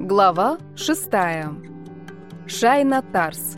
Глава 6. Шайна Тарс.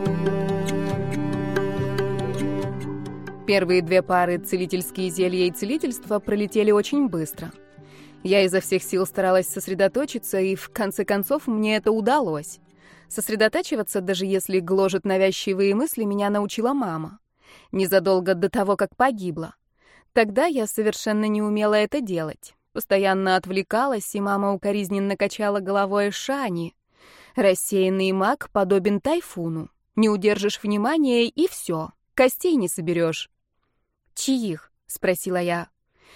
Первые две пары «Целительские зелья» и «Целительство» пролетели очень быстро. Я изо всех сил старалась сосредоточиться, и в конце концов мне это удалось. Сосредотачиваться, даже если гложет навязчивые мысли, меня научила мама. Незадолго до того, как погибла. Тогда я совершенно не умела это делать. Постоянно отвлекалась, и мама укоризненно качала головой: «Шани, рассеянный маг подобен тайфуну. Не удержишь внимания, и все, костей не соберешь». «Чьих?» — спросила я.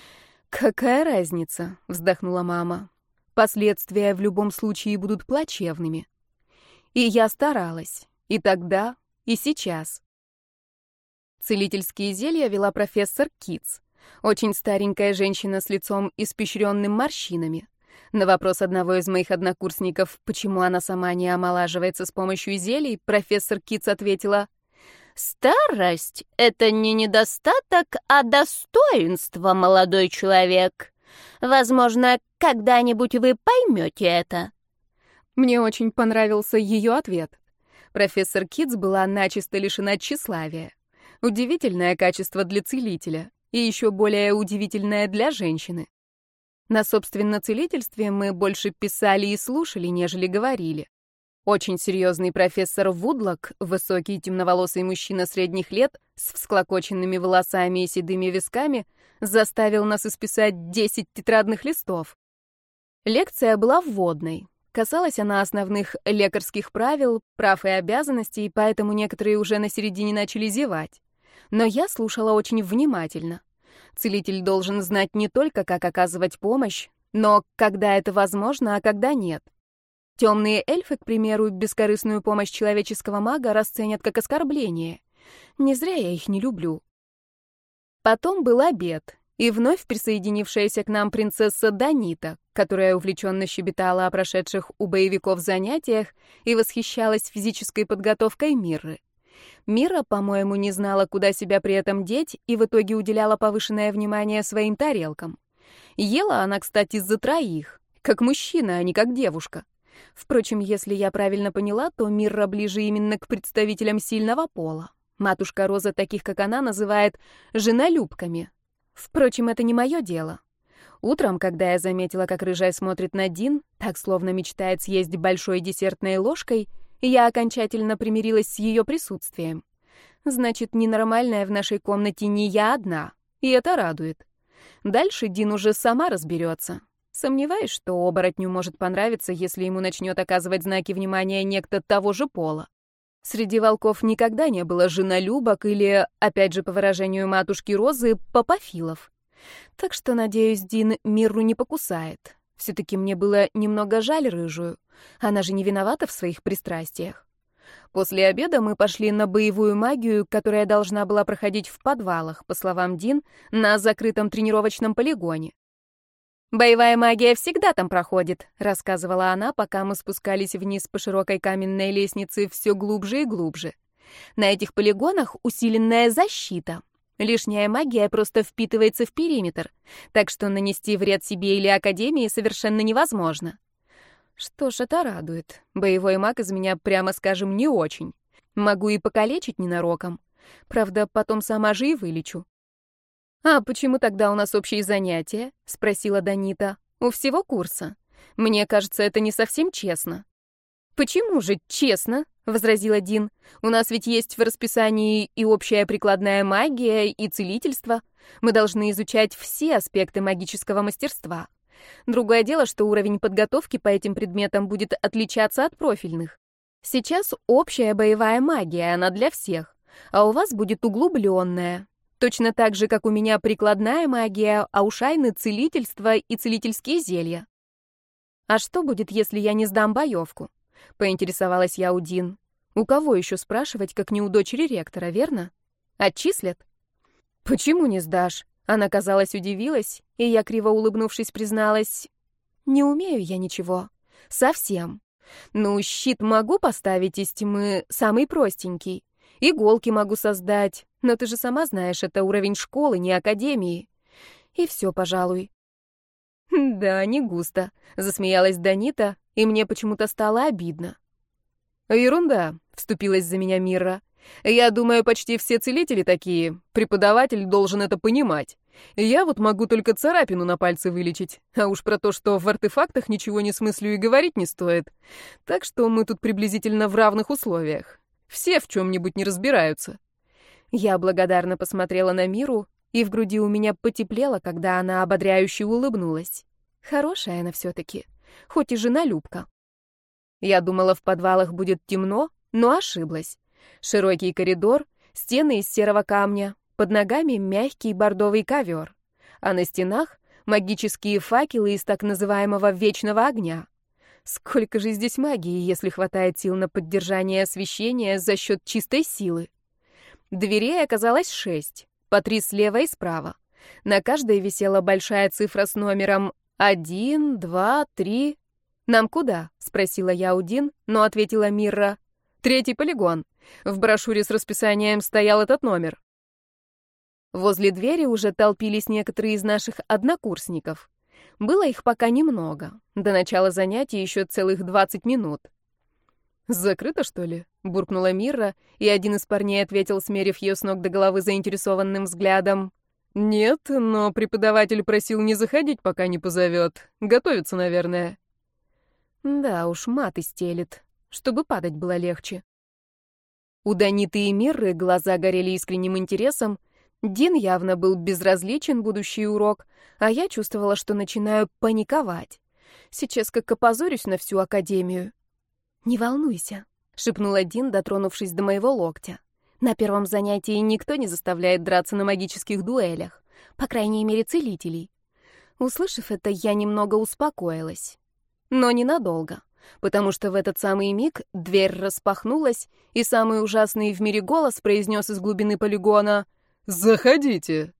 «Какая разница?» — вздохнула мама. «Последствия в любом случае будут плачевными». И я старалась. И тогда, и сейчас. Целительские зелья вела профессор Китс. Очень старенькая женщина с лицом испещренным морщинами. На вопрос одного из моих однокурсников, почему она сама не омолаживается с помощью зелий, профессор Китс ответила: «Старость — это не недостаток, а достоинство, молодой человек. Возможно, когда-нибудь вы поймете это». Мне очень понравился ее ответ. Профессор Китс была начисто лишена тщеславия. Удивительное качество для целителя. И еще более удивительное для женщины. На собственном целительстве мы больше писали и слушали, нежели говорили. Очень серьезный профессор Вудлок, высокий темноволосый мужчина средних лет, с всклокоченными волосами и седыми висками, заставил нас исписать 10 тетрадных листов. Лекция была вводной. Касалась она основных лекарских правил, прав и обязанностей, поэтому некоторые уже на середине начали зевать. Но я слушала очень внимательно. Целитель должен знать не только, как оказывать помощь, но когда это возможно, а когда нет. Темные эльфы, к примеру, бескорыстную помощь человеческого мага расценят как оскорбление. Не зря я их не люблю. Потом был обед, и вновь присоединившаяся к нам принцесса Данита, которая увлеченно щебетала о прошедших у боевиков занятиях и восхищалась физической подготовкой Мирры. Мира, по-моему, не знала, куда себя при этом деть, и в итоге уделяла повышенное внимание своим тарелкам. Ела она, кстати, за троих, как мужчина, а не как девушка. Впрочем, если я правильно поняла, то Мирра ближе именно к представителям сильного пола. Матушка Роза таких, как она, называет женолюбками. Впрочем, это не мое дело. Утром, когда я заметила, как рыжая смотрит на Дин, так словно мечтает съесть большой десертной ложкой, я окончательно примирилась с ее присутствием. Значит, ненормальная в нашей комнате не я одна, и это радует. Дальше Дин уже сама разберется. Сомневаюсь, что оборотню может понравиться, если ему начнет оказывать знаки внимания некто того же пола. Среди волков никогда не было женолюбок или, опять же, по выражению матушки Розы, попофилов. Так что, надеюсь, Дин Мирру не покусает. Все-таки мне было немного жаль рыжую. Она же не виновата в своих пристрастиях. После обеда мы пошли на боевую магию, которая должна была проходить в подвалах, по словам Дин, на закрытом тренировочном полигоне. «Боевая магия всегда там проходит», — рассказывала она, пока мы спускались вниз по широкой каменной лестнице все глубже и глубже. «На этих полигонах усиленная защита. Лишняя магия просто впитывается в периметр, так что нанести вред себе или Академии совершенно невозможно». Что ж, это радует. Боевой маг из меня, прямо скажем, не очень. Могу и покалечить ненароком. Правда, потом сама же и вылечу. «А почему тогда у нас общие занятия?» — спросила Данита. «У всего курса. Мне кажется, это не совсем честно». «Почему же честно?» — возразила Дин. «У нас ведь есть в расписании и общая прикладная магия, и целительство. Мы должны изучать все аспекты магического мастерства. Другое дело, что уровень подготовки по этим предметам будет отличаться от профильных. Сейчас общая боевая магия, она для всех, а у вас будет углубленная. Точно так же, как у меня прикладная магия, а у Шайны целительство и целительские зелья». «А что будет, если я не сдам боевку?» — поинтересовалась я у Дин. «У кого еще спрашивать, как не у дочери ректора, верно? Отчислят?» «Почему не сдашь?» Она, казалось, удивилась, и я, криво улыбнувшись, призналась: «Не умею я ничего. Совсем. Ну, щит могу поставить из тьмы, самый простенький. Иголки могу создать, но ты же сама знаешь, это уровень школы, не академии. И все, пожалуй». «Да, не густо», — засмеялась Данита, и мне почему-то стало обидно. «Ерунда», — вступилась за меня Мирра. «Я думаю, почти все целители такие. Преподаватель должен это понимать. Я вот могу только царапину на пальце вылечить. А уж про то, что в артефактах ничего не смыслю и говорить не стоит. Так что мы тут приблизительно в равных условиях. Все в чем-нибудь не разбираются». Я благодарно посмотрела на Миру, и в груди у меня потеплело, когда она ободряюще улыбнулась. Хорошая она все-таки, хоть и женолюбка. Я думала, в подвалах будет темно, но ошиблась. Широкий коридор, стены из серого камня, под ногами мягкий бордовый ковер, а на стенах магические факелы из так называемого вечного огня. Сколько же здесь магии, если хватает сил на поддержание освещения за счет чистой силы? Дверей оказалось 6, по 3 слева и справа. На каждой висела большая цифра с номером 1, 2, 3. «Нам куда?» — спросила я у Дин, но ответила Мирра. «3-й полигон. В брошюре с расписанием стоял этот номер». Возле двери уже толпились некоторые из наших однокурсников. Было их пока немного. До начала занятий еще целых 20 минут. «Закрыто, что ли?» — буркнула Мирра, и один из парней ответил, смерив ее с ног до головы заинтересованным взглядом. «Нет, но преподаватель просил не заходить, пока не позовет. Готовится, наверное». Да уж, маты стелет, чтобы падать было легче. У Даниты и Мирры глаза горели искренним интересом. Дин явно был безразличен будущий урок, а я чувствовала, что начинаю паниковать. Сейчас как опозорюсь на всю академию. «Не волнуйся», — шепнула Дин, дотронувшись до моего локтя. «На первом занятии никто не заставляет драться на магических дуэлях, по крайней мере, целителей». Услышав это, я немного успокоилась. Но ненадолго, потому что в этот самый миг дверь распахнулась, и самый ужасный в мире голос произнес из глубины полигона: «Заходите!»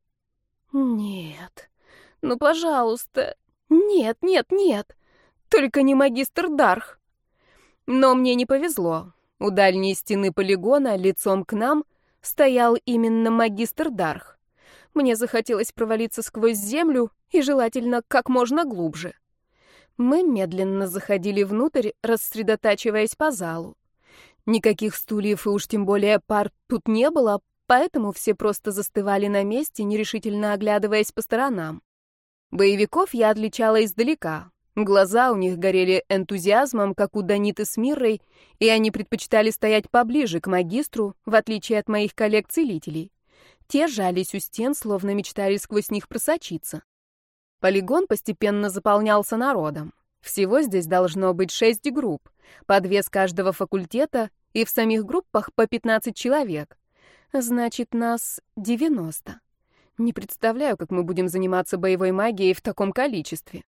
«Нет, ну, пожалуйста, нет, нет, нет, только не магистр Дарх». Но мне не повезло. У дальней стены полигона, лицом к нам, стоял именно магистр Дарх. Мне захотелось провалиться сквозь землю, и желательно как можно глубже. Мы медленно заходили внутрь, рассредотачиваясь по залу. Никаких стульев и уж тем более пар тут не было, поэтому все просто застывали на месте, нерешительно оглядываясь по сторонам. Боевиков я отличала издалека. Глаза у них горели энтузиазмом, как у Даниты с Миррой, и они предпочитали стоять поближе к магистру, в отличие от моих коллег-целителей. Те жались у стен, словно мечтали сквозь них просочиться. Полигон постепенно заполнялся народом. Всего здесь должно быть 6 групп, по 2 с каждого факультета, и в самих группах по 15 человек. Значит, нас 90. Не представляю, как мы будем заниматься боевой магией в таком количестве.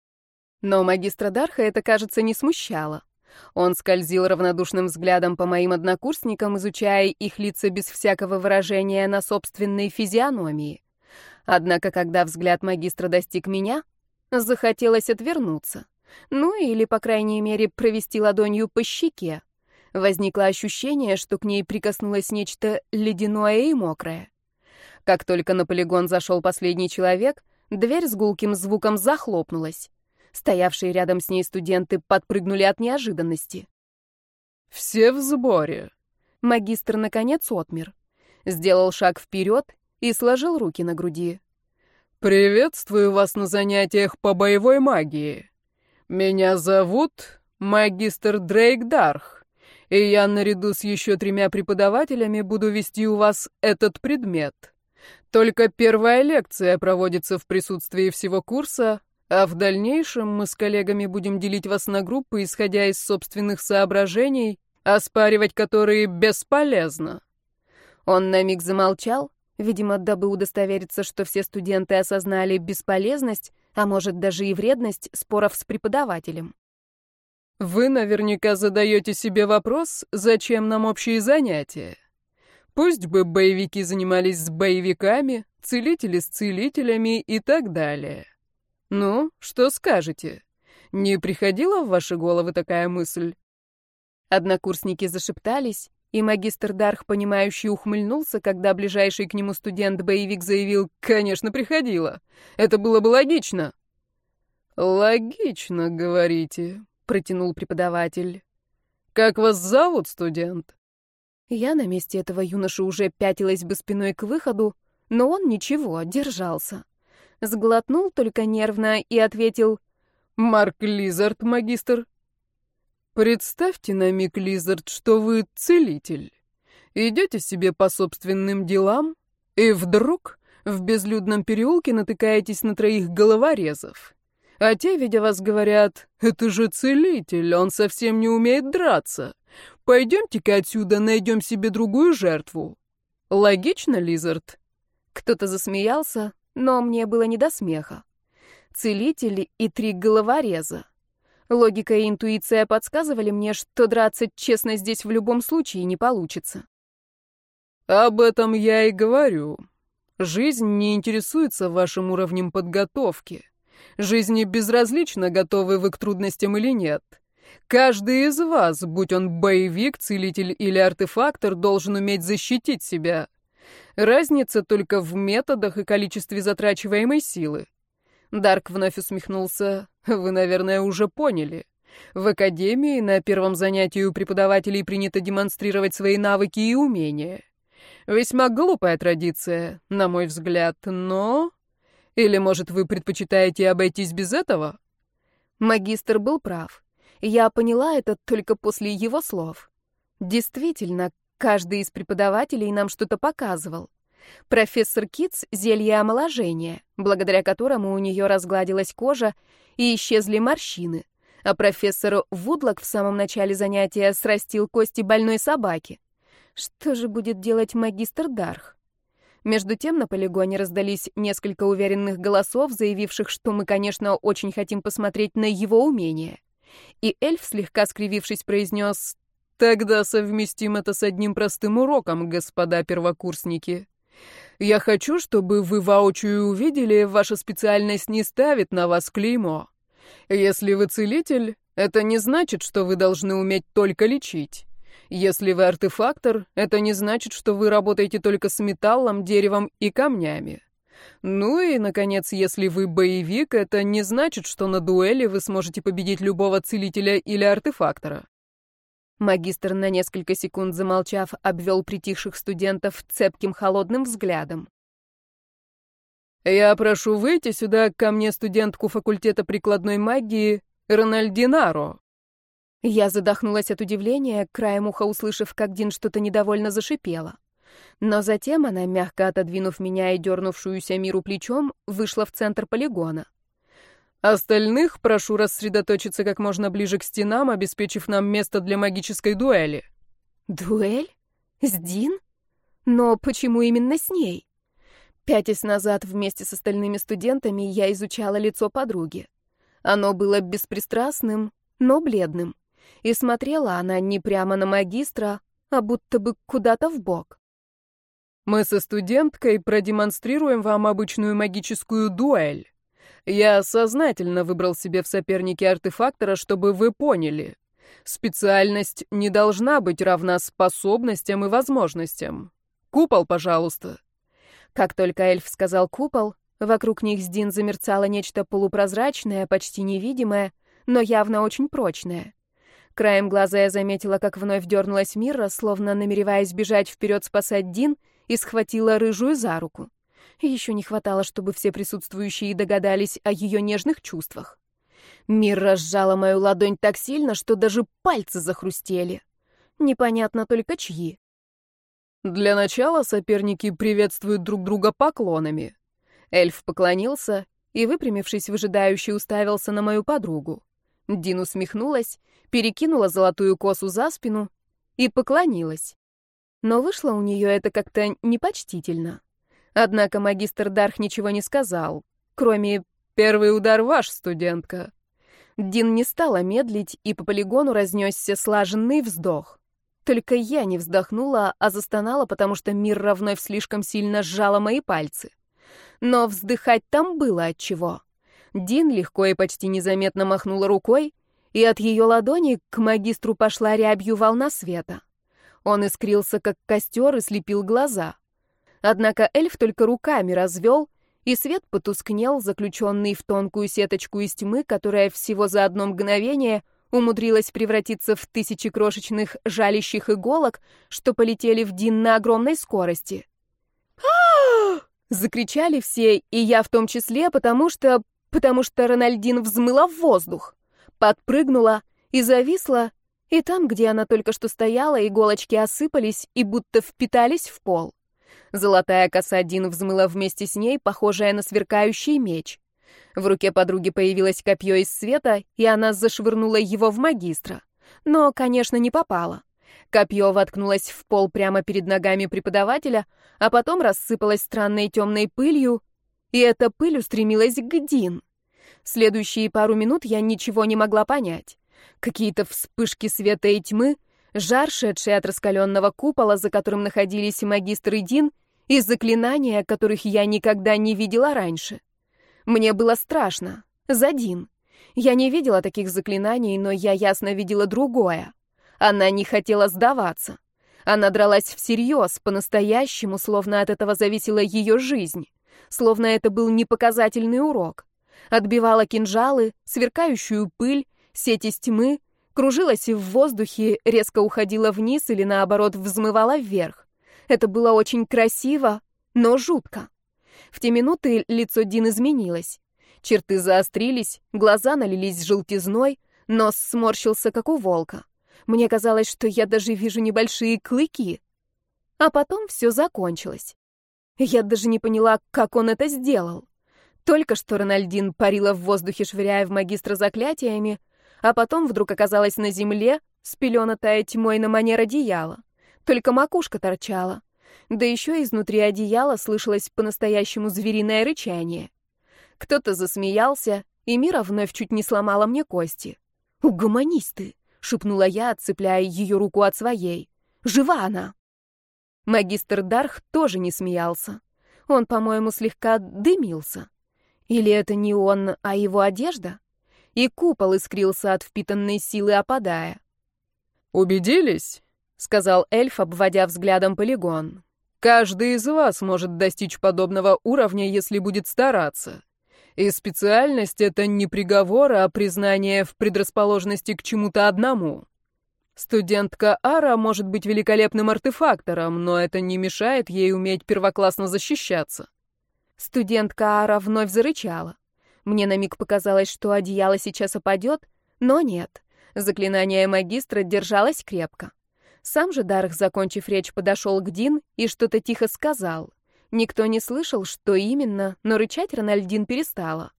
Но магистра Дарха это, кажется, не смущало. Он скользил равнодушным взглядом по моим однокурсникам, изучая их лица без всякого выражения на собственной физиономии. Однако, когда взгляд магистра достиг меня, захотелось отвернуться. Ну, или, по крайней мере, провести ладонью по щеке. Возникло ощущение, что к ней прикоснулось нечто ледяное и мокрое. Как только на полигон зашел последний человек, дверь с гулким звуком захлопнулась. Стоявшие рядом с ней студенты подпрыгнули от неожиданности. «Все в сборе!» Магистр, наконец, отмер. Сделал шаг вперед и сложил руки на груди. «Приветствую вас на занятиях по боевой магии. Меня зовут магистр Дрейк Дарх, и я наряду с еще 3 преподавателями буду вести у вас этот предмет. Только первая лекция проводится в присутствии всего курса, а в дальнейшем мы с коллегами будем делить вас на группы, исходя из собственных соображений, оспаривать которые бесполезно». Он на миг замолчал, видимо, дабы удостовериться, что все студенты осознали бесполезность, а может даже и вредность споров с преподавателем. «Вы наверняка задаете себе вопрос, зачем нам общие занятия? Пусть бы боевики занимались с боевиками, целители с целителями и так далее. Ну, что скажете? Не приходила в ваши головы такая мысль?» Однокурсники зашептались, и магистр Дарх, понимающий, ухмыльнулся, когда ближайший к нему студент-боевик заявил: «Конечно, приходила. Это было бы логично». «Логично, говорите», — протянул преподаватель. «Как вас зовут, студент?» Я на месте этого юноши уже пятилась бы спиной к выходу, но он ничего, держался. Сглотнул только нервно и ответил: «Марк Лизард, магистр». «Представьте на миг, Лизард, что вы целитель. Идете себе по собственным делам, и вдруг в безлюдном переулке натыкаетесь на 3 головорезов. А те, видя вас, говорят: «Это же целитель, он совсем не умеет драться. Пойдемте-ка отсюда, найдем себе другую жертву». Логично, Лизард?» Кто-то засмеялся, но мне было не до смеха. Целитель и 3 головореза. Логика и интуиция подсказывали мне, что драться честно здесь в любом случае не получится. «Об этом я и говорю. Жизнь не интересуется вашим уровнем подготовки. Жизни безразлично, готовы вы к трудностям или нет. Каждый из вас, будь он боевик, целитель или артефактор, должен уметь защитить себя. Разница только в методах и количестве затрачиваемой силы». Дарк вновь усмехнулся. «Вы, наверное, уже поняли. В академии на первом занятии у преподавателей принято демонстрировать свои навыки и умения. Весьма глупая традиция, на мой взгляд, но... Или, может, вы предпочитаете обойтись без этого?» Магистр был прав. Я поняла это только после его слов. Действительно, каждый из преподавателей нам что-то показывал. Профессор Китс — зелье омоложения, благодаря которому у нее разгладилась кожа и исчезли морщины, а профессор Вудлок в самом начале занятия срастил кости больной собаки. Что же будет делать магистр Дарх? Между тем на полигоне раздались несколько уверенных голосов, заявивших, что мы, конечно, очень хотим посмотреть на его умение. И эльф, слегка скривившись, произнес: «Тогда совместим это с одним простым уроком, господа первокурсники. Я хочу, чтобы вы воочию увидели, ваша специальность не ставит на вас клеймо. Если вы целитель, это не значит, что вы должны уметь только лечить. Если вы артефактор, это не значит, что вы работаете только с металлом, деревом и камнями. Ну и, наконец, если вы боевик, это не значит, что на дуэли вы сможете победить любого целителя или артефактора». Магистр, на несколько секунд замолчав, обвел притихших студентов цепким холодным взглядом. «Я прошу выйти сюда ко мне студентку факультета прикладной магии Рональдинаро». Я задохнулась от удивления, краем уха услышав, как Дин что-то недовольно зашипела. Но затем она, мягко отодвинув меня и дернувшуюся Миру плечом, вышла в центр полигона. «Остальных прошу рассредоточиться как можно ближе к стенам, обеспечив нам место для магической дуэли». «Дуэль? С Дин? Но почему именно с ней?» Пятясь назад вместе с остальными студентами я изучала лицо подруги. Оно было беспристрастным, но бледным. И смотрела она не прямо на магистра, а будто бы куда-то вбок. «Мы со студенткой продемонстрируем вам обычную магическую дуэль. Я сознательно выбрал себе в сопернике артефактора, чтобы вы поняли. Специальность не должна быть равна способностям и возможностям. Купол, пожалуйста». Как только эльф сказал «купол», вокруг них с Дин замерцало нечто полупрозрачное, почти невидимое, но явно очень прочное. Краем глаза я заметила, как вновь дернулась Мира, словно намереваясь бежать вперед спасать Дин, и схватила рыжую за руку. Еще не хватало, чтобы все присутствующие догадались о ее нежных чувствах. Мира сжала мою ладонь так сильно, что даже пальцы захрустели. Непонятно только чьи. «Для начала соперники приветствуют друг друга поклонами». Эльф поклонился и, выпрямившись, выжидающе уставился на мою подругу. Дин усмехнулась, перекинула золотую косу за спину и поклонилась. Но вышло у нее это как-то непочтительно. Однако магистр Дарх ничего не сказал, кроме «Первый удар ваш, студентка». Дин не стала медлить, и по полигону разнесся слаженный вздох. Только я не вздохнула, а застонала, потому что Мирра вновь слишком сильно сжала мои пальцы. Но вздыхать там было отчего. Дин легко и почти незаметно махнула рукой, и от ее ладони к магистру пошла рябью волна света. Он искрился, как костер, и слепил глаза. Однако эльф только руками развел, и свет потускнел, заключенный в тонкую сеточку из тьмы, которая всего за одно мгновение умудрилась превратиться в тысячи крошечных жалящих иголок, что полетели в Дин на огромной скорости. Закричали все, и я в том числе, потому что Рональдин взмыла в воздух, подпрыгнула и зависла, и там, где она только что стояла, иголочки осыпались и будто впитались в пол. Золотая коса Дин взмыла вместе с ней, похожая на сверкающий меч. В руке подруги появилось копье из света, и она зашвырнула его в магистра. Но, конечно, не попала. Копье воткнулось в пол прямо перед ногами преподавателя, а потом рассыпалось странной темной пылью, и эта пыль устремилась к Дин. Следующие пару минут я ничего не могла понять. Какие-то вспышки света и тьмы, жар, шедший от раскаленного купола, за которым находились магистр и Дин, и заклинания, которых я никогда не видела раньше. Мне было страшно. За Дин. Я не видела таких заклинаний, но я ясно видела другое. Она не хотела сдаваться. Она дралась всерьез, по-настоящему, словно от этого зависела ее жизнь. Словно это был не показательный урок. Отбивала кинжалы, сверкающую пыль, сеть из тьмы, кружилась в воздухе, резко уходила вниз или, наоборот, взмывала вверх. Это было очень красиво, но жутко. В те минуты лицо Дин изменилось. Черты заострились, глаза налились желтизной, нос сморщился, как у волка. Мне казалось, что я даже вижу небольшие клыки. А потом все закончилось. Я даже не поняла, как он это сделал. Только что Рональдин парила в воздухе, швыряя в магистра заклятиями, а потом вдруг оказалась на земле, спеленатая тьмой на манер одеяла. Только макушка торчала. Да еще изнутри одеяла слышалось по-настоящему звериное рычание. Кто-то засмеялся, и Мира вновь чуть не сломала мне кости. «Угомонись ты!» — шепнула я, отцепляя ее руку от своей. «Жива она!» Магистр Дарх тоже не смеялся. Он, по-моему, слегка дымился. Или это не он, а его одежда? И купол искрился от впитанной силы, опадая. «Убедились?» — сказал эльф, обводя взглядом полигон. «Каждый из вас может достичь подобного уровня, если будет стараться. И специальность — это не приговор, а признание в предрасположенности к чему-то одному. Студентка Ара может быть великолепным артефактором, но это не мешает ей уметь первоклассно защищаться». Студентка Ара вновь зарычала. Мне на миг показалось, что одеяло сейчас опадет, но нет. Заклинание магистра держалось крепко. Сам же Дарх, закончив речь, подошел к Дин и что-то тихо сказал. Никто не слышал, что именно, но рычать Рональдин перестала.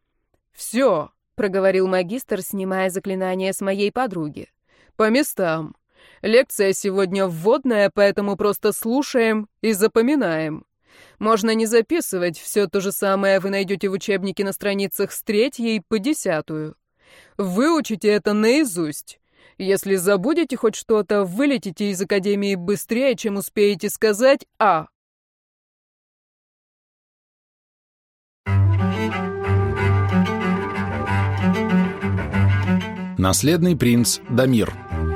«Все», — проговорил магистр, снимая заклинание с моей подруги. «По местам. Лекция сегодня вводная, поэтому просто слушаем и запоминаем. Можно не записывать, все то же самое вы найдете в учебнике на страницах с 3 по 10. Выучите это наизусть. Если забудете хоть что-то, вылетите из академии быстрее, чем успеете сказать «А». Наследный принц Дамир.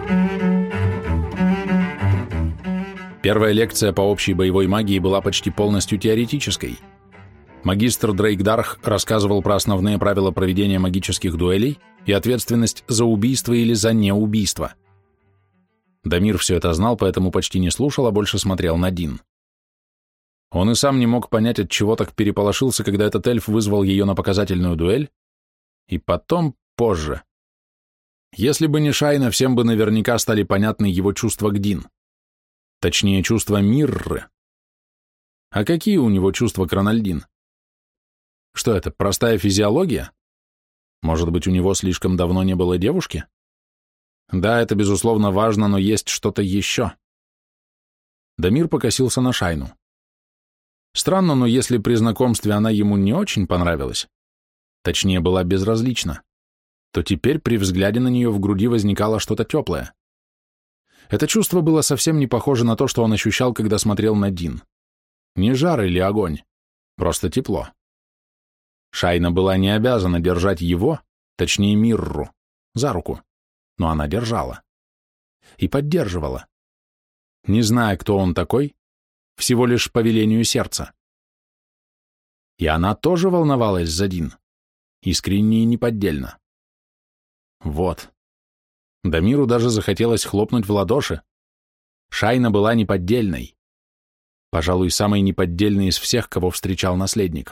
Первая лекция по общей боевой магии была почти полностью теоретической. Магистр Дрейк Дарх рассказывал про основные правила проведения магических дуэлей и ответственность за убийство или за неубийство. Дамир все это знал, поэтому почти не слушал, а больше смотрел на Дин. Он и сам не мог понять, от чего так переполошился, когда этот эльф вызвал ее на показательную дуэль, и потом, позже. Если бы не Шайна, всем бы наверняка стали понятны его чувства к Дин. Точнее, чувства Мирры. А какие у него чувства к Рональдин? Что это, простая физиология? Может быть, у него слишком давно не было девушки? Да, это безусловно важно, но есть что-то еще. Дамир покосился на Шайну. Странно, но если при знакомстве она ему не очень понравилась, точнее, была безразлична, то теперь при взгляде на нее в груди возникало что-то теплое. Это чувство было совсем не похоже на то, что он ощущал, когда смотрел на Дин. Не жар или огонь, просто тепло. Шайна была не обязана держать его, точнее Мирру, за руку, но она держала. И поддерживала. Не зная, кто он такой, всего лишь по велению сердца. И она тоже волновалась за Дин, искренне и неподдельно. Вот, Дамиру даже захотелось хлопнуть в ладоши. Шайна была неподдельной. Пожалуй, самой неподдельной из всех, кого встречал наследник.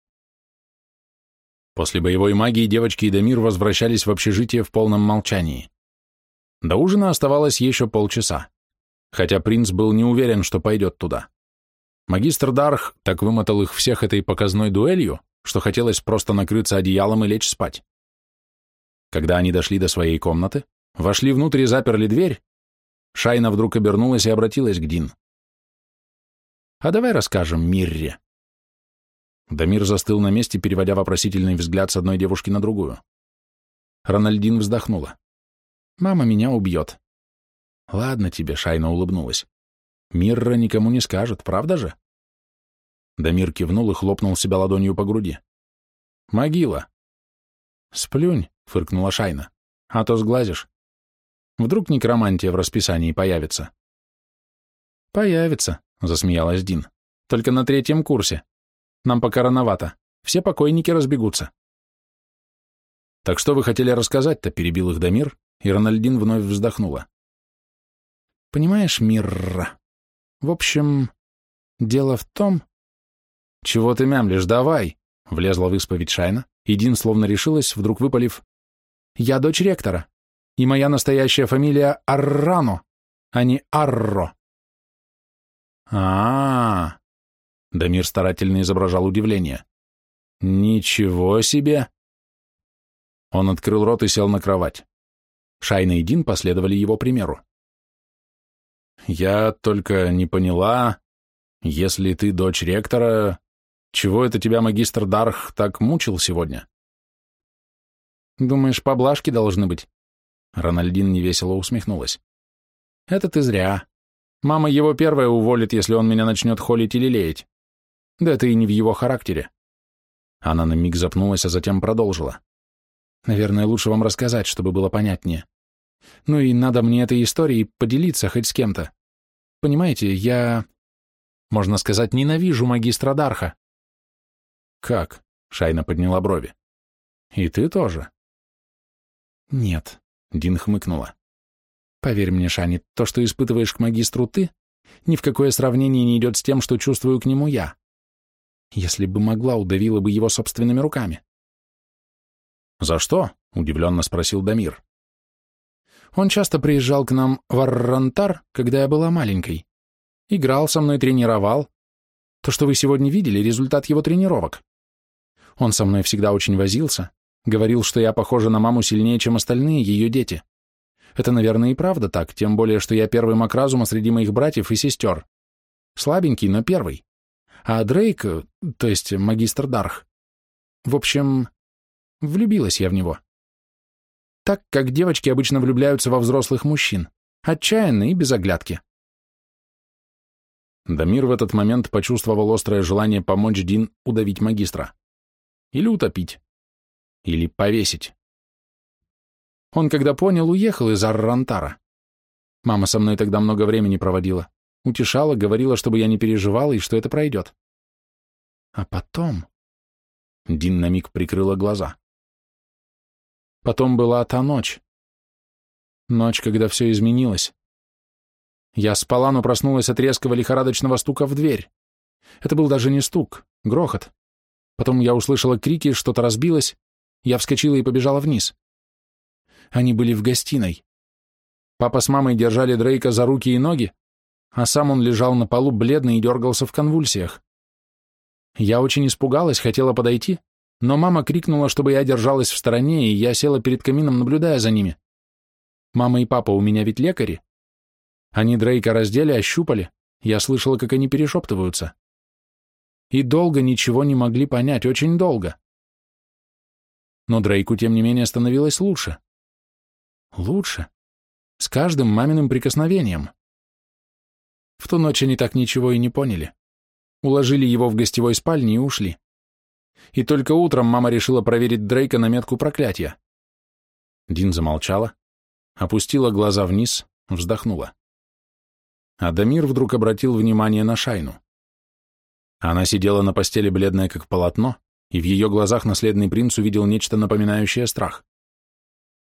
После боевой магии девочки и Дамир возвращались в общежитие в полном молчании. До ужина оставалось еще полчаса, хотя принц был не уверен, что пойдет туда. Магистр Дарх так вымотал их всех этой показной дуэлью, что хотелось просто накрыться одеялом и лечь спать. Когда они дошли до своей комнаты, вошли внутрь и заперли дверь, Шайна вдруг обернулась и обратилась к Дин. «А давай расскажем Мирре». Дамир застыл на месте, переводя вопросительный взгляд с одной девушки на другую. Рональдин вздохнула. «Мама меня убьет». «Ладно тебе», — Шайна улыбнулась. «Мирра никому не скажет, правда же?» Дамир кивнул и хлопнул себя ладонью по груди. «Могила». «Сплюнь», — фыркнула Шайна, — «а то сглазишь. Вдруг некромантия в расписании появится». «Появится», — засмеялась Дин. «Только на 3-м курсе. Нам пока рановато. Все покойники разбегутся». «Так что вы хотели рассказать-то?» — перебил их Дамир, и Рональдин вновь вздохнула. «Понимаешь, Мирра, в общем, дело в том...» «Чего ты мямлишь, давай!» — влезла в исповедь Шайна, и Дин словно решилась, вдруг выпалив. «Я дочь ректора, и моя настоящая фамилия Аррано, а не Арро». «А-а-а!» — Дамир старательно изображал удивление. «Ничего себе!» Он открыл рот и сел на кровать. Шайна и Дин последовали его примеру. «Я только не поняла, если ты дочь ректора, чего это тебя магистр Дарх так мучил сегодня?» «Думаешь, поблажки должны быть?» Рональдин невесело усмехнулась. «Это ты зря. Мама его первая уволит, если он меня начнет холить или леять. Да это и не в его характере». Она на миг запнулась, а затем продолжила. «Наверное, лучше вам рассказать, чтобы было понятнее. Ну и надо мне этой историей поделиться хоть с кем-то. Понимаете, я, можно сказать, ненавижу магистра Дарха». «Как?» — Шайна подняла брови. «И ты тоже?» «Нет», — Дин хмыкнула. «Поверь мне, Шани, то, что испытываешь к магистру ты, ни в какое сравнение не идет с тем, что чувствую к нему я. Если бы могла, удавила бы его собственными руками». «За что?» — удивленно спросил Дамир. «Он часто приезжал к нам в Аррантар, когда я была маленькой. Играл со мной, тренировал. То, что вы сегодня видели, результат его тренировок. Он со мной всегда очень возился, говорил, что я похожа на маму сильнее, чем остальные ее дети. Это, наверное, и правда так, тем более, что я первый маг разума среди моих братьев и сестер. Слабенький, но первый. А Дрейк, то есть магистр Дарх, в общем, влюбилась я в него. Так, как девочки обычно влюбляются во взрослых мужчин, отчаянно и без оглядки». Дамир в этот момент почувствовал острое желание помочь Дин удавить магистра. Или утопить. Или повесить. Он, когда понял, уехал из Аррантара. Мама со мной тогда много времени проводила. Утешала, говорила, чтобы я не переживала и что это пройдет. А потом... Дин на миг прикрыла глаза. Потом была та ночь. Ночь, когда все изменилось. Я спала, но проснулась от резкого лихорадочного стука в дверь. Это был даже не стук, грохот. Потом я услышала крики, что-то разбилось. Я вскочила и побежала вниз. Они были в гостиной. Папа с мамой держали Дрейка за руки и ноги, а сам он лежал на полу бледный и дергался в конвульсиях. Я очень испугалась, хотела подойти, но мама крикнула, чтобы я держалась в стороне, и я села перед камином, наблюдая за ними. Мама и папа у меня ведь лекари. Они Дрейка раздели, ощупали, я слышала, как они перешептываются. И долго ничего не могли понять, очень долго. Но Дрейку, тем не менее, становилось лучше. Лучше. С каждым маминым прикосновением. В ту ночь они так ничего и не поняли. Уложили его в гостевой спальне и ушли. И только утром мама решила проверить Дрейка на метку проклятия. Дин замолчала, опустила глаза вниз, вздохнула. А Дамир вдруг обратил внимание на Шайну. Она сидела на постели, бледная как полотно, и в ее глазах наследный принц увидел нечто напоминающее страх.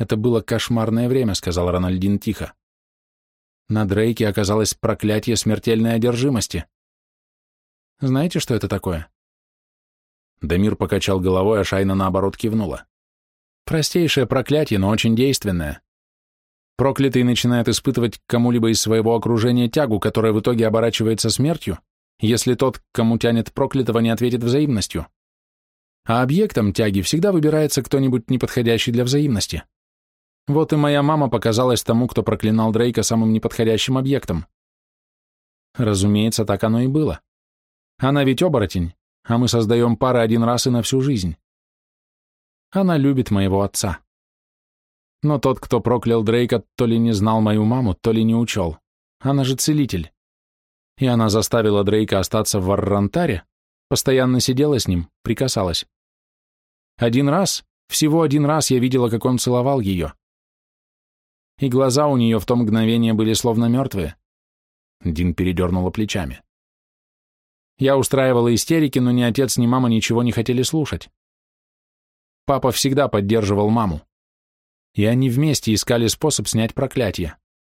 Это было кошмарное время», — сказал Рональдин тихо. «На Дрейке оказалось проклятие смертельной одержимости. Знаете, что это такое?» Дамир покачал головой, а Шайна наоборот кивнула. «Простейшее проклятие, но очень действенное. Проклятый начинает испытывать к кому-либо из своего окружения тягу, которая в итоге оборачивается смертью, если тот, к кому тянет проклятого, не ответит взаимностью. А объектом тяги всегда выбирается кто-нибудь неподходящий для взаимности. Вот и моя мама показалась тому, кто проклинал Дрейка, самым неподходящим объектом. Разумеется, так оно и было. Она ведь оборотень, а мы создаем пары один раз и на всю жизнь. Она любит моего отца. Но тот, кто проклял Дрейка, то ли не знал мою маму, то ли не учел. Она же целитель. И она заставила Дрейка остаться в Аррантаре, постоянно сидела с ним, прикасалась. Один раз, всего один раз я видела, как он целовал ее. И глаза у нее в то мгновение были словно мертвые. Дин передернула плечами. Я устраивала истерики, но ни отец, ни мама ничего не хотели слушать. Папа всегда поддерживал маму. И они вместе искали способ снять проклятие.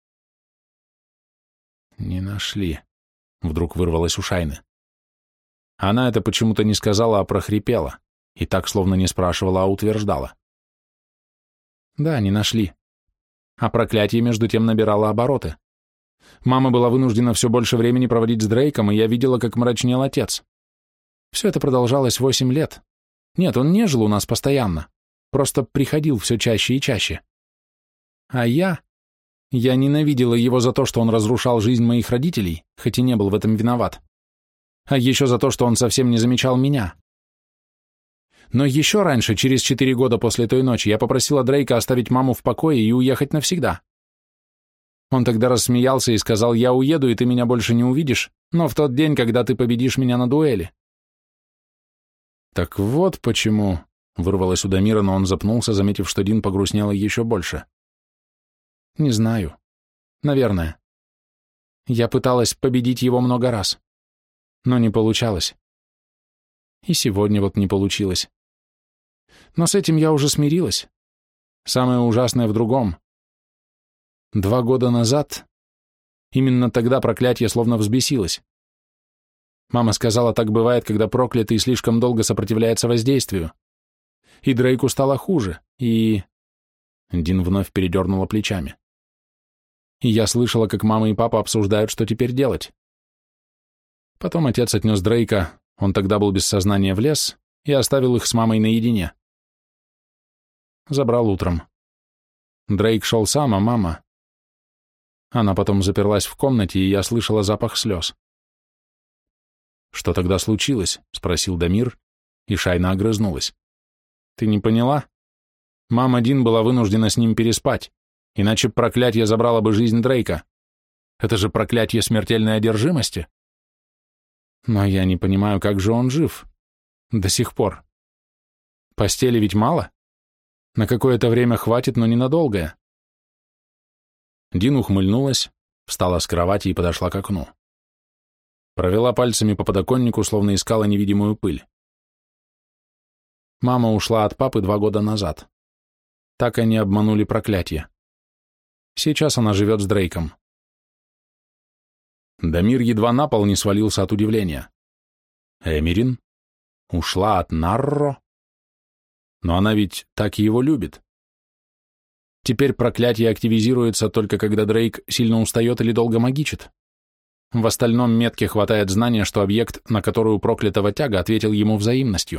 «Не нашли», — вдруг вырвалось у Шайны. Она это почему-то не сказала, а прохрипела, и так словно не спрашивала, а утверждала. «Да, не нашли. А проклятие между тем набирало обороты. Мама была вынуждена все больше времени проводить с Дрейком, и я видела, как мрачнел отец. Все это продолжалось 8 лет. Нет, он не жил у нас постоянно, просто приходил все чаще и чаще. А я ненавидела его за то, что он разрушал жизнь моих родителей, хоть и не был в этом виноват. А еще за то, что он совсем не замечал меня. Но еще раньше, через 4 года после той ночи, я попросила Дрейка оставить маму в покое и уехать навсегда. Он тогда рассмеялся и сказал: «Я уеду, и ты меня больше не увидишь, но в тот день, когда ты победишь меня на дуэли». «Так вот почему», — вырвалось у Дамира, но он запнулся, заметив, что Дин погрустнела еще больше. «Не знаю. Наверное. Я пыталась победить его много раз, но не получалось. И сегодня вот не получилось. Но с этим я уже смирилась. Самое ужасное в другом. 2 года назад, именно тогда проклятие словно взбесилось. Мама сказала, так бывает, когда проклятый слишком долго сопротивляется воздействию. И Дрейку стало хуже, и...» Дин вновь передернула плечами. «И я слышала, как мама и папа обсуждают, что теперь делать. Потом отец отнес Дрейка, он тогда был без сознания, в лес, и оставил их с мамой наедине. Забрал утром. Дрейк шел сам, а мама... Она потом заперлась в комнате, и я слышала запах слез». «Что тогда случилось?» — спросил Дамир, и Шайна огрызнулась. «Ты не поняла? Мама Дин была вынуждена с ним переспать, иначе проклятие забрало бы жизнь Дрейка. Это же проклятие смертельной одержимости. Но я не понимаю, как же он жив. До сих пор. Постели ведь мало? На какое-то время хватит, но ненадолго». Дин ухмыльнулась, встала с кровати и подошла к окну. Провела пальцами по подоконнику, словно искала невидимую пыль. Мама ушла от папы 2 года назад. Так они обманули проклятие. Сейчас она живет с Дрейком. Дамир едва на пол не свалился от удивления. Эмирин? Ушла от Нарро? Но она ведь так его любит. Теперь проклятие активизируется только когда Дрейк сильно устает или долго магичит. В остальном метке хватает знания, что объект, на который у проклятого тяга, ответил ему взаимностью.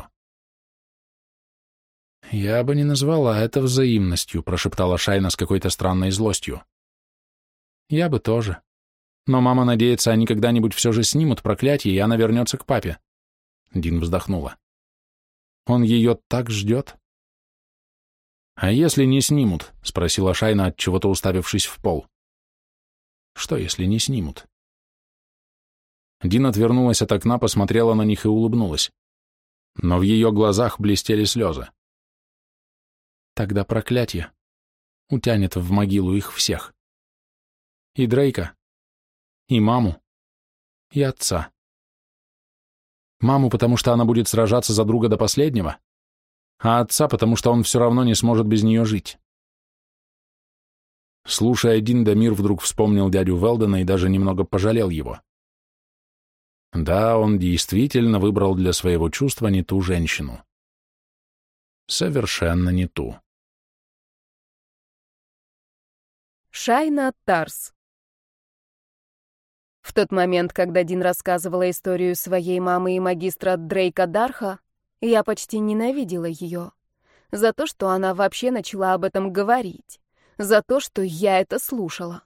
«Я бы не назвала это взаимностью», — прошептала Шайна с какой-то странной злостью. «Я бы тоже. Но мама надеется, они когда-нибудь все же снимут проклятие, и она вернется к папе». Дин вздохнула. «Он ее так ждет». «А если не снимут?» — спросила Шайна, от чего-то уставившись в пол. «Что, если не снимут?» Дин отвернулась от окна, посмотрела на них и улыбнулась. Но в ее глазах блестели слезы. «Тогда проклятие утянет в могилу их всех. И Дрейка, и маму, и отца. Маму, потому что она будет сражаться за друга до последнего, а отца, потому что он все равно не сможет без нее жить. Слушая Дин, Дамир вдруг вспомнил дядю Велдена и даже немного пожалел его. Да, он действительно выбрал для своего чувства не ту женщину. Совершенно не ту. Шайна Тарс. В тот момент, когда Дин рассказывала историю своей мамы и магистра Дрейка Дарха, я почти ненавидела ее. За то, что она вообще начала об этом говорить. За то, что я это слушала.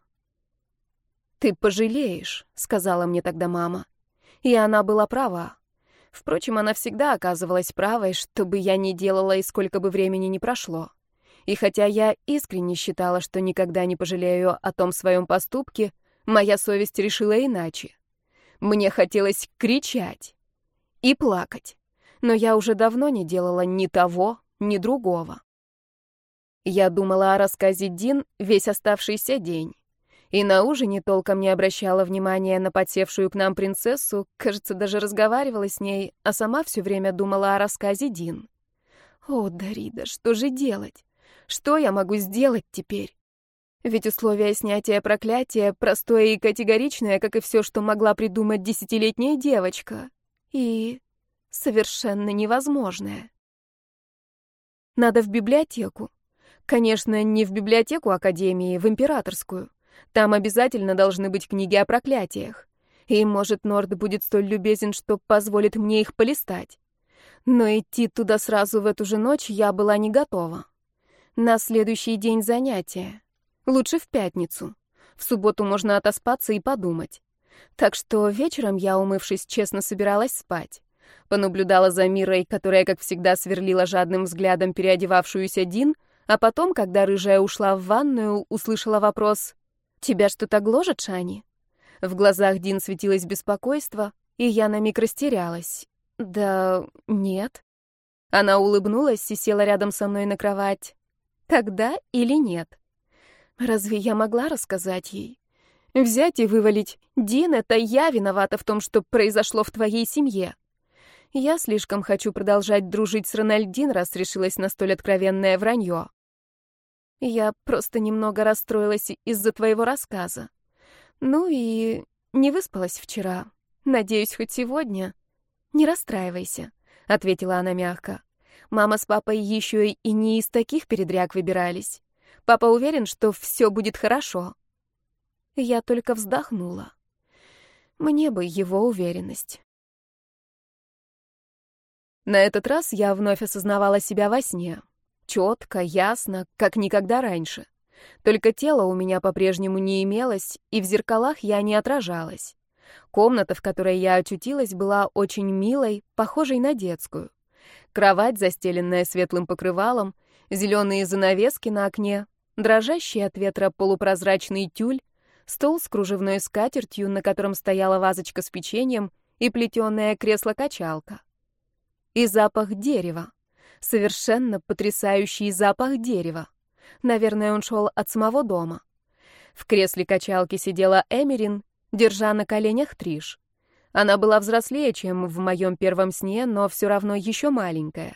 «Ты пожалеешь», — сказала мне тогда мама. И она была права. Впрочем, она всегда оказывалась правой, что бы я ни делала и сколько бы времени ни прошло. И хотя я искренне считала, что никогда не пожалею о том своем поступке, моя совесть решила иначе. Мне хотелось кричать и плакать, но я уже давно не делала ни того, ни другого. Я думала о рассказе Дин весь оставшийся день. И на ужине толком не обращала внимания на подсевшую к нам принцессу, кажется, даже разговаривала с ней, а сама все время думала о рассказе Дин. О, Дарида, что же делать? Что я могу сделать теперь? Ведь условие снятия проклятия простое и категоричное, как и все, что могла придумать 10-летняя девочка. И совершенно невозможное. Надо в библиотеку. Конечно, не в библиотеку Академии, в императорскую. Там обязательно должны быть книги о проклятиях. И, может, Норд будет столь любезен, что позволит мне их полистать. Но идти туда сразу в эту же ночь я была не готова. На следующий день занятия. Лучше в пятницу. В субботу можно отоспаться и подумать. Так что вечером я, умывшись, честно собиралась спать. Понаблюдала за Мирой, которая, как всегда, сверлила жадным взглядом переодевавшуюся Дин, а потом, когда рыжая ушла в ванную, услышала вопрос: «Тебя что-то гложет, Шани?» В глазах Дин светилось беспокойство, и я на миг растерялась. «Да нет». Она улыбнулась и села рядом со мной на кровать. «Тогда или нет?» Разве я могла рассказать ей? Взять и вывалить: «Дин, это я виновата в том, что произошло в твоей семье». Я слишком хочу продолжать дружить с Рональдин, раз решилась на столь откровенное вранье. Я просто немного расстроилась из-за твоего рассказа. Ну и не выспалась вчера. Надеюсь, хоть сегодня. Не расстраивайся, — ответила она мягко. Мама с папой еще и не из таких передряг выбирались. Папа уверен, что все будет хорошо. Я только вздохнула. Мне бы его уверенность. На этот раз я вновь осознавала себя во сне. Четко, ясно, как никогда раньше. Только тело у меня по-прежнему не имелось, и в зеркалах я не отражалась. Комната, в которой я очутилась, была очень милой, похожей на детскую. Кровать, застеленная светлым покрывалом, зеленые занавески на окне, дрожащий от ветра полупрозрачный тюль, стол с кружевной скатертью, на котором стояла вазочка с печеньем, и плетеное кресло-качалка. И запах дерева. Совершенно потрясающий запах дерева. Наверное, он шел от самого дома. В кресле качалки сидела Эмерин, держа на коленях Триш. Она была взрослее, чем в моем первом сне, но все равно еще маленькая.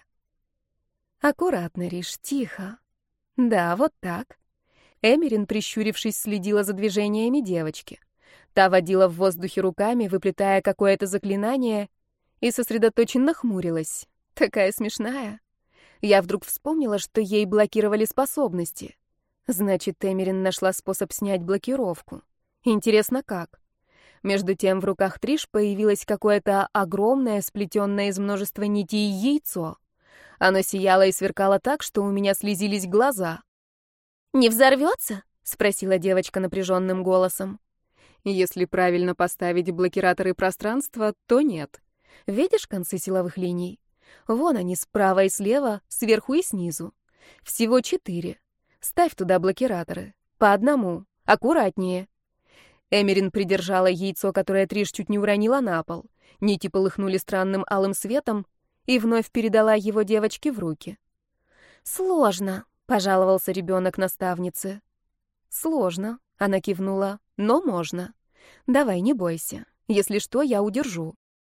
Аккуратно, Риш, тихо. Да, вот так. Эмерин, прищурившись, следила за движениями девочки. Та водила в воздухе руками, выплетая какое-то заклинание, и сосредоточенно хмурилась. Такая смешная. Я вдруг вспомнила, что ей блокировали способности. Значит, Эмерин нашла способ снять блокировку. Интересно, как? Между тем в руках Триш появилось какое-то огромное, сплетенное из множества нитей яйцо. Оно сияло и сверкало так, что у меня слезились глаза. «Не взорвется?» — спросила девочка напряженным голосом. «Если правильно поставить блокираторы пространства, то нет. Видишь концы силовых линий? Вон они, справа и слева, сверху и снизу. Всего 4. Ставь туда блокираторы. По одному. Аккуратнее». Эмерин придержала яйцо, которое Триш чуть не уронила на пол. Нити полыхнули странным алым светом, и вновь передала его девочке в руки. «Сложно», — пожаловался ребенок наставнице. «Сложно», — она кивнула, — «но можно. Давай, не бойся. Если что, я удержу».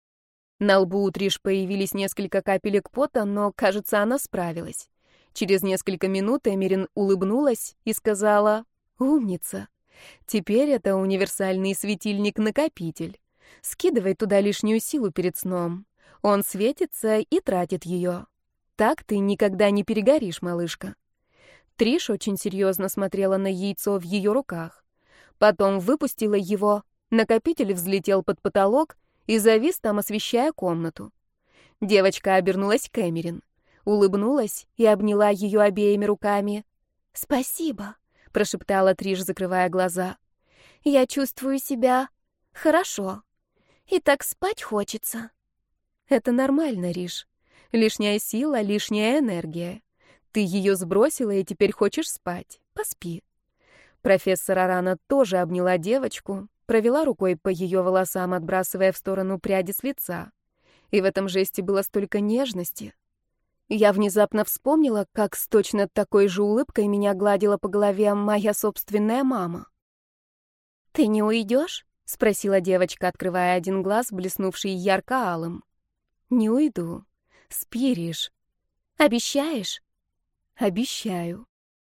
На лбу у Триш появились несколько капелек пота, но, кажется, она справилась. Через несколько минут Эмерин улыбнулась и сказала: Умница. Теперь это универсальный светильник-накопитель. Скидывай туда лишнюю силу перед сном. Он светится и тратит ее. Так ты никогда не перегоришь, малышка. Триш очень серьезно смотрела на яйцо в ее руках. Потом выпустила его, накопитель взлетел под потолок и завис там, освещая комнату. Девочка обернулась к Эмерин, улыбнулась и обняла ее обеими руками. «Спасибо», — прошептала Триш, закрывая глаза. «Я чувствую себя хорошо. И так спать хочется». «Это нормально, Риш. Лишняя сила, лишняя энергия. Ты ее сбросила и теперь хочешь спать. Поспи». Профессор Арана тоже обняла девочку, провела рукой по ее волосам, отбрасывая в сторону пряди с лица. И в этом жесте было столько нежности. Я внезапно вспомнила, как с точно такой же улыбкой меня гладила по голове моя собственная мама. «Ты не уйдешь?» — спросила девочка, открывая один глаз, блеснувший ярко-алым. «Не уйду. Спи, Риш». «Обещаешь?» «Обещаю».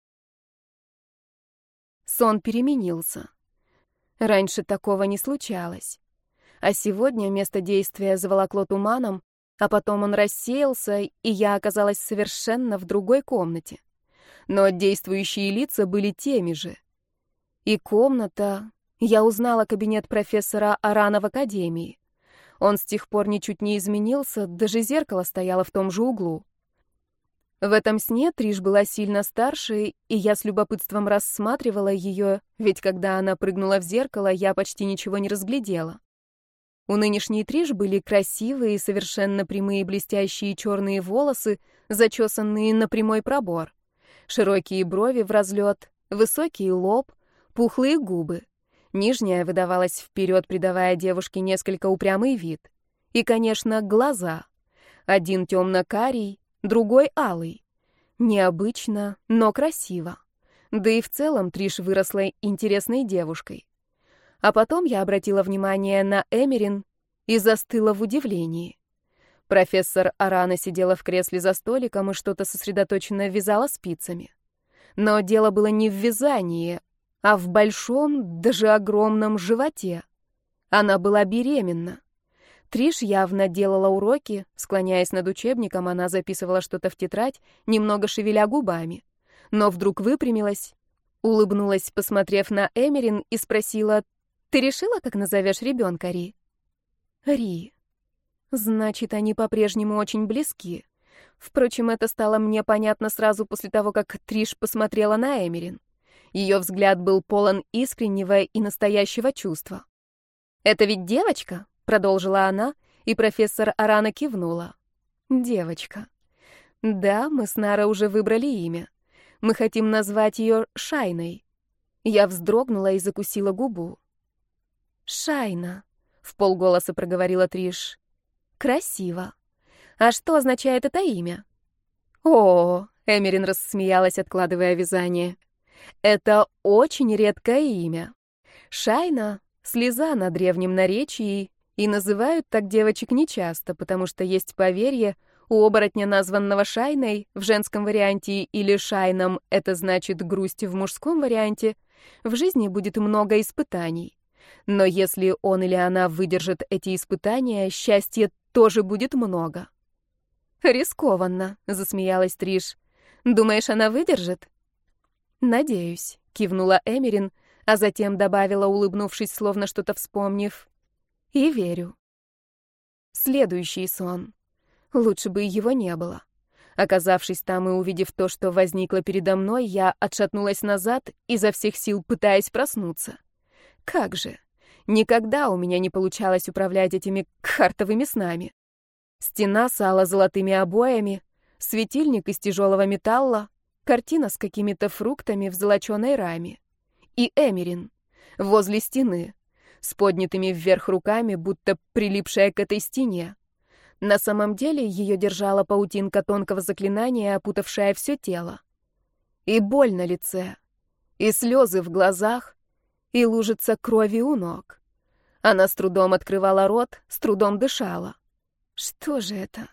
Сон переменился. Раньше такого не случалось. А сегодня место действия заволокло туманом, а потом он рассеялся, и я оказалась совершенно в другой комнате. Но действующие лица были теми же. И комната... Я узнала кабинет профессора Арана в академии. Он с тех пор ничуть не изменился, даже зеркало стояло в том же углу. В этом сне Триш была сильно старше, и я с любопытством рассматривала ее, ведь когда она прыгнула в зеркало, я почти ничего не разглядела. У нынешней Триш были красивые и совершенно прямые блестящие черные волосы, зачесанные на прямой пробор, широкие брови в разлет, высокий лоб, пухлые губы. Нижняя выдавалась вперед, придавая девушке несколько упрямый вид. И, конечно, глаза. Один темно-карий, другой алый. Необычно, но красиво. Да и в целом Триш выросла интересной девушкой. А потом я обратила внимание на Эмерин и застыла в удивлении. Профессор Арана сидела в кресле за столиком и что-то сосредоточенно вязала спицами. Но дело было не в вязании, а в большом, даже огромном животе. Она была беременна. Триш явно делала уроки, склоняясь над учебником, она записывала что-то в тетрадь, немного шевеля губами. Но вдруг выпрямилась, улыбнулась, посмотрев на Эмерин, и спросила: «Ты решила, как назовешь ребенка, Ри?» «Ри. Значит, они по-прежнему очень близки. Впрочем, это стало мне понятно сразу после того, как Триш посмотрела на Эмерин. Ее взгляд был полон искреннего и настоящего чувства. «Это ведь девочка?» — продолжила она, и профессор Арана кивнула. «Девочка. Да, мы с Нара уже выбрали имя. Мы хотим назвать ее Шайной». Я вздрогнула и закусила губу. «Шайна», — вполголоса проговорила Триш. «Красиво. А что означает это имя?» «О», — Эмерин рассмеялась, откладывая вязание. «Это очень редкое имя. Шайна — слеза на древнем наречии, и называют так девочек нечасто, потому что есть поверье, у оборотня, названного Шайной, в женском варианте, или Шайном, это значит грусть в мужском варианте, в жизни будет много испытаний. Но если он или она выдержит эти испытания, счастья тоже будет много». «Рискованно», — засмеялась Триш. «Думаешь, она выдержит?» «Надеюсь», — кивнула Эмерин, а затем добавила, улыбнувшись, словно что-то вспомнив. «И верю». Следующий сон. Лучше бы его не было. Оказавшись там и увидев то, что возникло передо мной, я отшатнулась назад, изо всех сил пытаясь проснуться. Как же! Никогда у меня не получалось управлять этими кхартовыми снами. Стена с ало-золотыми обоями, светильник из тяжелого металла, картина с какими-то фруктами в золоченой раме. И Эмерин возле стены, с поднятыми вверх руками, будто прилипшая к этой стене. На самом деле ее держала паутинка тонкого заклинания, опутавшая все тело. И боль на лице, и слезы в глазах, и лужица крови у ног. Она с трудом открывала рот, с трудом дышала. Что же это?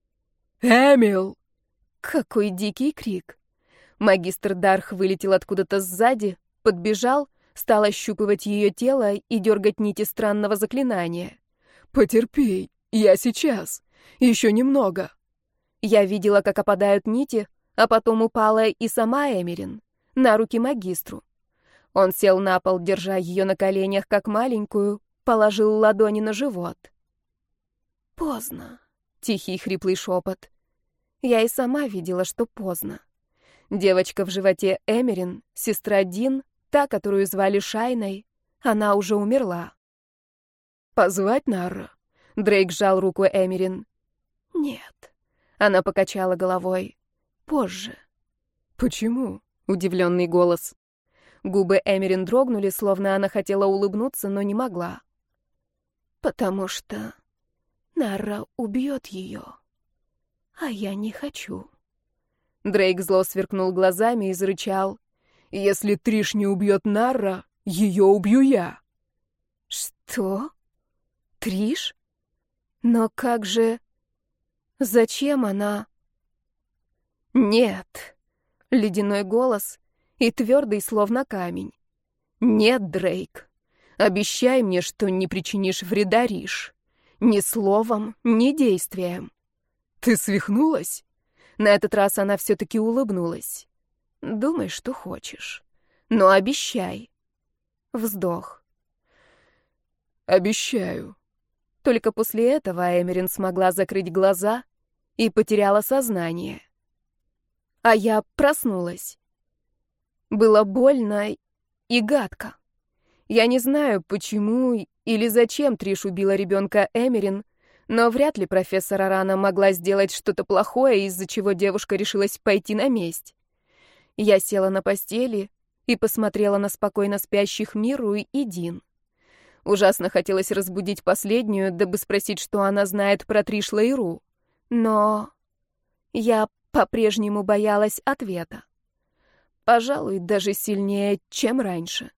«Эмил!» Какой дикий крик! Магистр Дарх вылетел откуда-то сзади, Подбежал, стал ощупывать ее тело и дергать нити странного заклинания. «Потерпи, я сейчас. Еще немного». Я видела, как опадают нити, а потом упала и сама Эмерин на руки магистру. Он сел на пол, держа ее на коленях, как маленькую, положил ладони на живот. «Поздно», — тихий хриплый шепот. Я и сама видела, что поздно. Девочка в животе Эмерин, сестра Дин, та, которую звали Шайной, она уже умерла. «Позвать Нарра?» Дрейк сжал руку Эмерин. «Нет». Она покачала головой. «Позже». «Почему?» — удивленный голос. Губы Эмерин дрогнули, словно она хотела улыбнуться, но не могла. «Потому что Нарра убьет ее, а я не хочу». Дрейк зло сверкнул глазами и зарычал. «Если Триш не убьет Нарра, ее убью я». «Что? Триш? Но как же... Зачем она...» «Нет». Ледяной голос и твердый, словно камень. «Нет, Дрейк. Обещай мне, что не причинишь вреда Риш. Ни словом, ни действием». «Ты свихнулась?» На этот раз она все-таки улыбнулась. «Думай, что хочешь. Но обещай». Вздох. «Обещаю». Только после этого Эмерин смогла закрыть глаза и потеряла сознание. А я проснулась. Было больно и гадко. Я не знаю, почему или зачем Триш убила ребенка Эмерин, но вряд ли профессор Арана могла сделать что-то плохое, из-за чего девушка решилась пойти на месть. Я села на постели и посмотрела на спокойно спящих Миру и Дин. Ужасно хотелось разбудить последнюю, дабы спросить, что она знает про Триш Лейру. Но я по-прежнему боялась ответа. Пожалуй, даже сильнее, чем раньше.